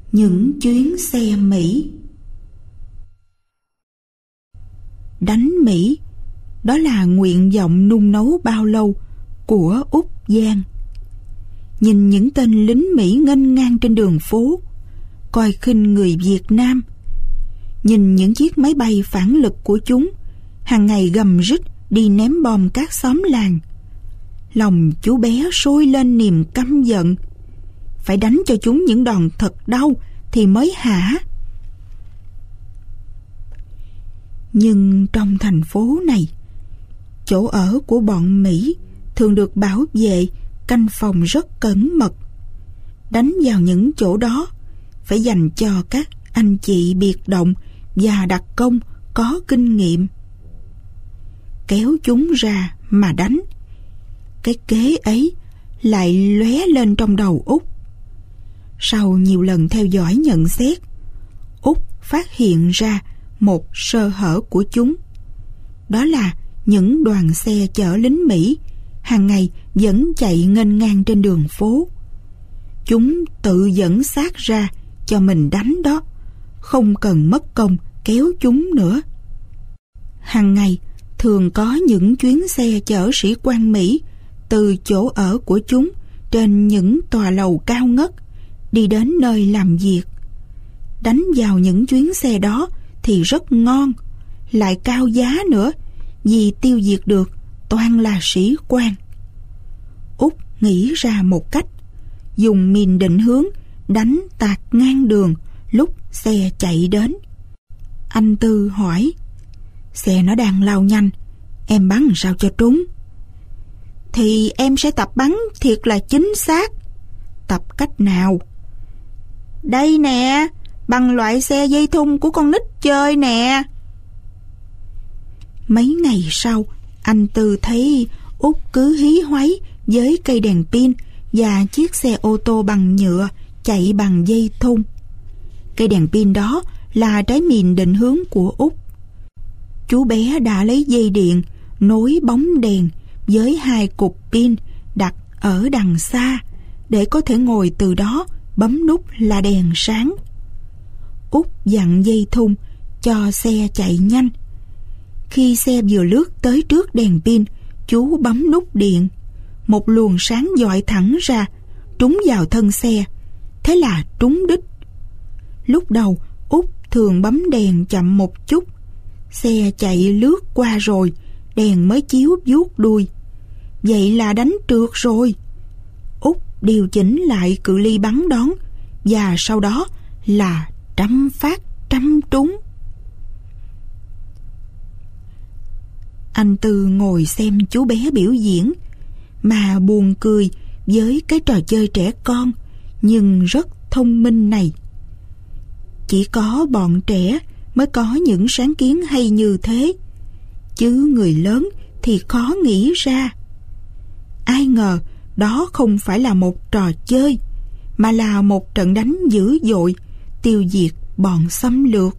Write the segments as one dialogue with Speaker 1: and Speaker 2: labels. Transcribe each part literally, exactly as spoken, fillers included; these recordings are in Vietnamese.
Speaker 1: Những chuyến xe Mỹ. Đánh Mỹ, đó là nguyện vọng nung nấu bao lâu của Úc Giang. Nhìn những tên lính Mỹ nghênh ngang trên đường phố, coi khinh người Việt Nam. Nhìn những chiếc máy bay phản lực của chúng hàng ngày gầm rít đi ném bom các xóm làng. Lòng chú bé sôi lên niềm căm giận. Phải đánh cho chúng những đòn thật đau thì mới hả. Nhưng trong thành phố này, chỗ ở của bọn Mỹ thường được bảo vệ, canh phòng rất cẩn mật. Đánh vào những chỗ đó phải dành cho các anh chị biệt động và đặc công có kinh nghiệm. Kéo chúng ra mà đánh, cái kế ấy lại lóe lên trong đầu Úc. Sau nhiều lần theo dõi nhận xét, Úc phát hiện ra một sơ hở của chúng. Đó là những đoàn xe chở lính Mỹ hàng ngày vẫn chạy nghênh ngang trên đường phố. Chúng tự dẫn xác ra cho mình đánh đó, không cần mất công kéo chúng nữa. Hàng ngày thường có những chuyến xe chở sĩ quan Mỹ từ chỗ ở của chúng trên những tòa lầu cao ngất đi đến nơi làm việc. Đánh vào những chuyến xe đó thì rất ngon, lại cao giá nữa, vì tiêu diệt được toàn là sĩ quan. Úc nghĩ ra một cách, dùng mìn định hướng đánh tạt ngang đường lúc xe chạy đến. Anh Tư hỏi: "Xe nó đang lao nhanh, em bắn sao cho trúng?" "Thì em sẽ tập bắn thiệt là chính xác." "Tập cách nào?" "Đây nè, bằng loại xe dây thun của con nít chơi nè." Mấy ngày sau, anh Tư thấy Úc cứ hí hoáy với cây đèn pin và chiếc xe ô tô bằng nhựa chạy bằng dây thun. Cây đèn pin đó là trái mìn định hướng của Úc. Chú bé đã lấy dây điện nối bóng đèn với hai cục pin đặt ở đằng xa để có thể ngồi từ đó bấm nút là đèn sáng. Úc dặn dây thun cho xe chạy nhanh. Khi xe vừa lướt tới trước đèn pin, chú bấm nút điện. Một luồng sáng dọi thẳng ra, trúng vào thân xe. Thế là trúng đích. Lúc đầu, Úc thường bấm đèn chậm một chút. Xe chạy lướt qua rồi, đèn mới chiếu vuốt đuôi. Vậy là đánh trượt rồi. Úc điều chỉnh lại cự ly bắn đón, và sau đó là trăm phát trăm trúng. Anh Tư ngồi xem chú bé biểu diễn, mà buồn cười với cái trò chơi trẻ con nhưng rất thông minh này. Chỉ có bọn trẻ mới có những sáng kiến hay như thế, chứ người lớn thì khó nghĩ ra. Ai ngờ đó không phải là một trò chơi, mà là một trận đánh dữ dội, tiêu diệt bọn xâm lược.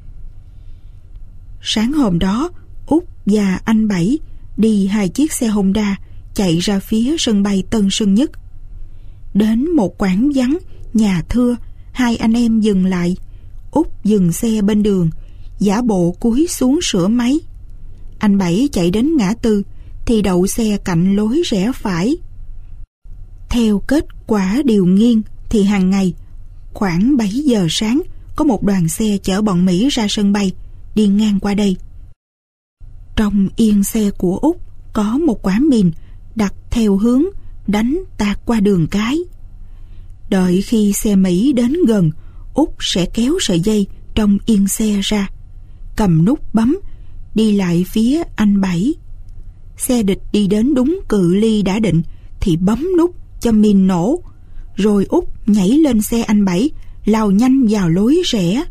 Speaker 1: Sáng hôm đó, Úc và anh Bảy đi hai chiếc xe Honda chạy ra phía sân bay Tân Sơn Nhất. Đến một quán vắng, nhà thưa, hai anh em dừng lại. Úc dừng xe bên đường, giả bộ cúi xuống sửa máy. Anh Bảy chạy đến ngã tư thì đậu xe cạnh lối rẽ phải. Theo kết quả điều nghiên thì hàng ngày khoảng bảy giờ sáng có một đoàn xe chở bọn Mỹ ra sân bay đi ngang qua đây. Trong yên xe của Úc có một quả mìn đặt theo hướng đánh tạt qua đường cái. Đợi khi xe Mỹ đến gần, Úc sẽ kéo sợi dây trong yên xe ra, cầm nút bấm, đi lại phía anh Bảy. Xe địch đi đến đúng cự ly đã định thì bấm nút cho mìn nổ, rồi Úc nhảy lên xe anh Bảy, lao nhanh vào lối rẽ.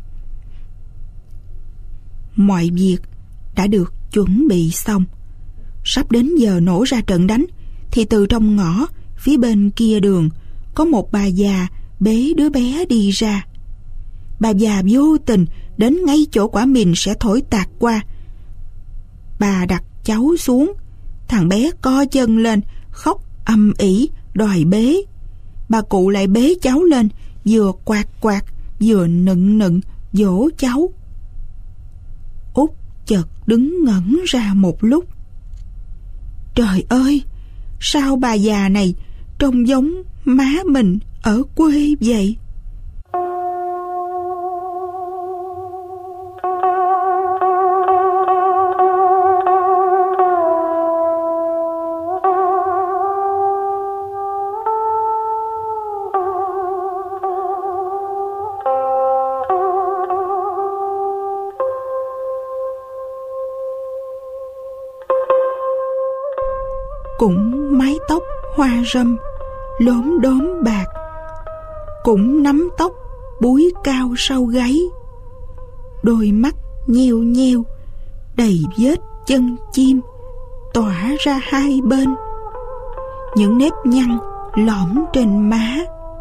Speaker 1: Mọi việc đã được chuẩn bị xong. Sắp đến giờ nổ ra trận đánh thì từ trong ngõ phía bên kia đường có một bà già bế đứa bé đi ra. Bà già vô tình đến ngay chỗ quả mìn sẽ thổi tạt qua. Bà đặt cháu xuống. Thằng bé co chân lên khóc âm ỉ đòi bế. Bà cụ lại bế cháu lên vừa quạt quạt vừa nựng nựng dỗ cháu. Út chợt đứng ngẩn ra một lúc. Trời ơi, sao bà già này trông giống má mình ở quê vậy? Cũng mái tóc hoa râm lốm đốm bạc, cũng nắm tóc búi cao sau gáy, đôi mắt nheo nheo đầy vết chân chim tỏa ra hai bên, những nếp nhăn lõm trên má.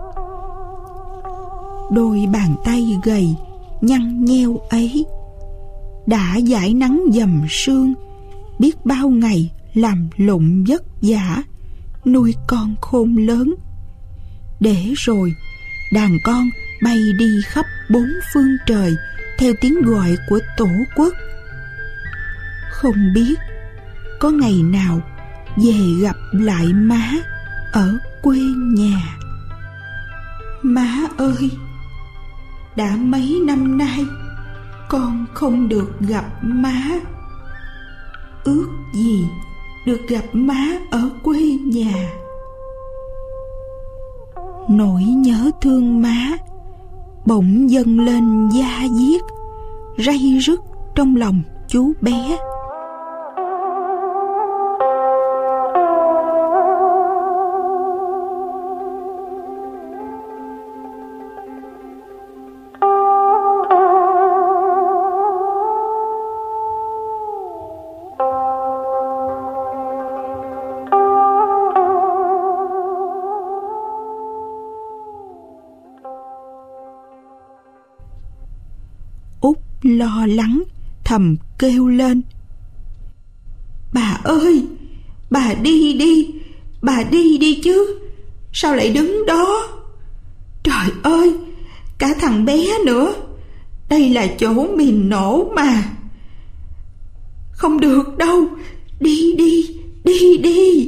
Speaker 1: Đôi bàn tay gầy nhăn nheo ấy đã dãi nắng dầm sương, biết bao ngày làm lụng vất vả nuôi con khôn lớn, để rồi đàn con bay đi khắp bốn phương trời theo tiếng gọi của Tổ quốc. Không biết có ngày nào về gặp lại má ở quê nhà. Má ơi, đã mấy năm nay con không được gặp má. Ước gì được gặp má ở quê nhà. Nỗi nhớ thương má bỗng dâng lên da diết, ray rứt trong lòng chú bé. Lo lắng thầm kêu lên: Bà ơi, bà đi đi, bà đi đi chứ, sao lại đứng đó? Trời ơi, cả thằng bé nữa, đây là chỗ mìn nổ mà. Không được đâu, đi đi, đi đi.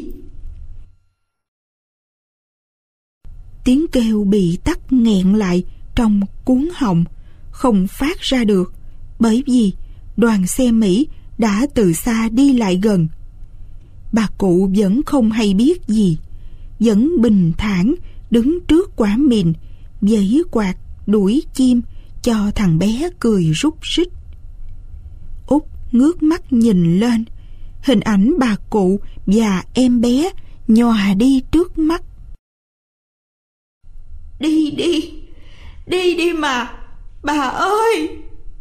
Speaker 1: Tiếng kêu bị tắc nghẹn lại trong cuống họng, không phát ra được, bởi vì đoàn xe Mỹ đã từ xa đi lại gần. Bà cụ vẫn không hay biết gì, vẫn bình thản đứng trước quả mìn, vẫy quạt đuổi chim cho thằng bé cười rúc rích. Út ngước mắt nhìn lên, hình ảnh bà cụ và em bé nhòa đi trước mắt. Đi đi, đi đi mà, bà ơi!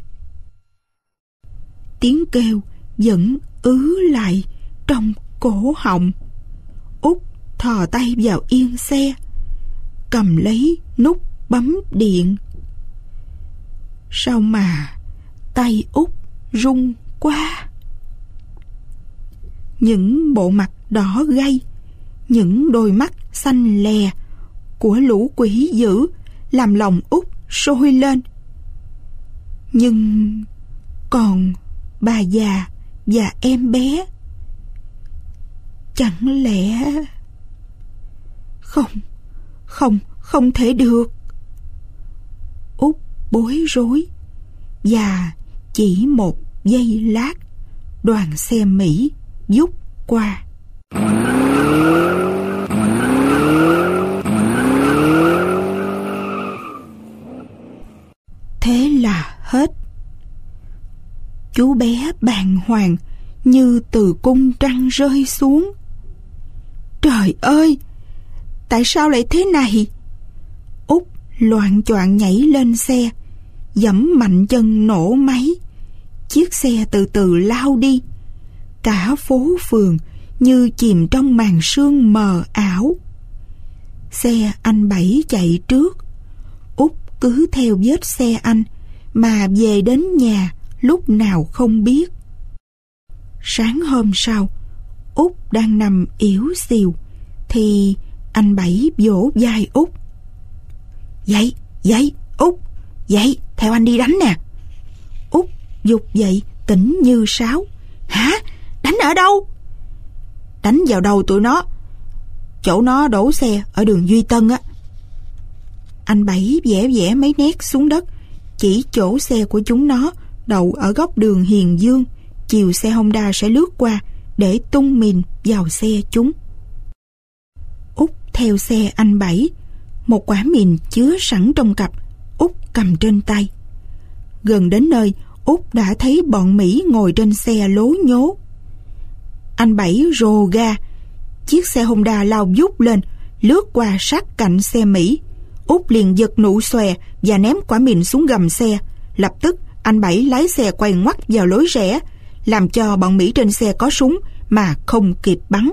Speaker 1: Tiếng kêu vẫn ứ lại trong cổ họng. Út thò tay vào yên xe, cầm lấy nút bấm điện. Sao mà tay Út run quá? Những bộ mặt đỏ gay, những đôi mắt xanh lè của lũ quỷ dữ làm lòng Út sôi lên. Nhưng còn bà già và em bé, chẳng lẽ... Không, không, không thể được. Út bối rối, và chỉ một giây lát, đoàn xe Mỹ vút qua. Thế là hết. Chú bé bàng hoàng như từ cung trăng rơi xuống. Trời ơi, tại sao lại thế này? Út loạng choạng nhảy lên xe, giẫm mạnh chân nổ máy. Chiếc xe từ từ lao đi. Cả phố phường như chìm trong màn sương mờ ảo. Xe anh Bảy chạy trước. Út cứ theo vết xe anh mà về đến nhà lúc nào không biết. Sáng hôm sau, Út đang nằm yếu xìu thì anh Bảy vỗ vai Út. Dậy, Dậy, Út, dậy, theo anh đi đánh nè. Út dục dậy, tỉnh như sáo. Hả? Đánh ở đâu? Đánh vào đầu tụi nó, chỗ nó đổ xe ở đường Duy Tân á. Anh Bảy vẽ vẽ mấy nét xuống đất, chỉ chỗ xe của chúng nó đậu ở góc đường Hiền Dương, chiều xe Honda sẽ lướt qua để tung mìn vào xe chúng. Út theo xe anh Bảy, một quả mìn chứa sẵn trong cặp, Út cầm trên tay. Gần đến nơi, Út đã thấy bọn Mỹ ngồi trên xe lố nhố. Anh Bảy rồ ga, chiếc xe Honda lao vút lên, lướt qua sát cạnh xe Mỹ. Út liền giật nụ xòe và ném quả mìn xuống gầm xe. Lập tức anh Bảy lái xe quay ngoắt vào lối rẽ, làm cho bọn Mỹ trên xe có súng mà không kịp bắn.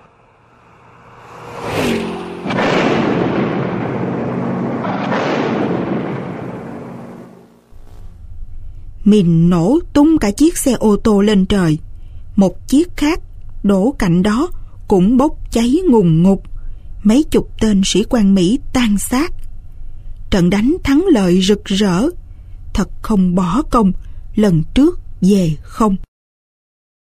Speaker 1: Mìn nổ tung cả chiếc xe ô tô lên trời. Một chiếc khác đổ cạnh đó cũng bốc cháy ngùn ngụt. Mấy chục tên sĩ quan Mỹ tan xác. Trận đánh thắng lợi rực rỡ, thật không bỏ công lần trước về không.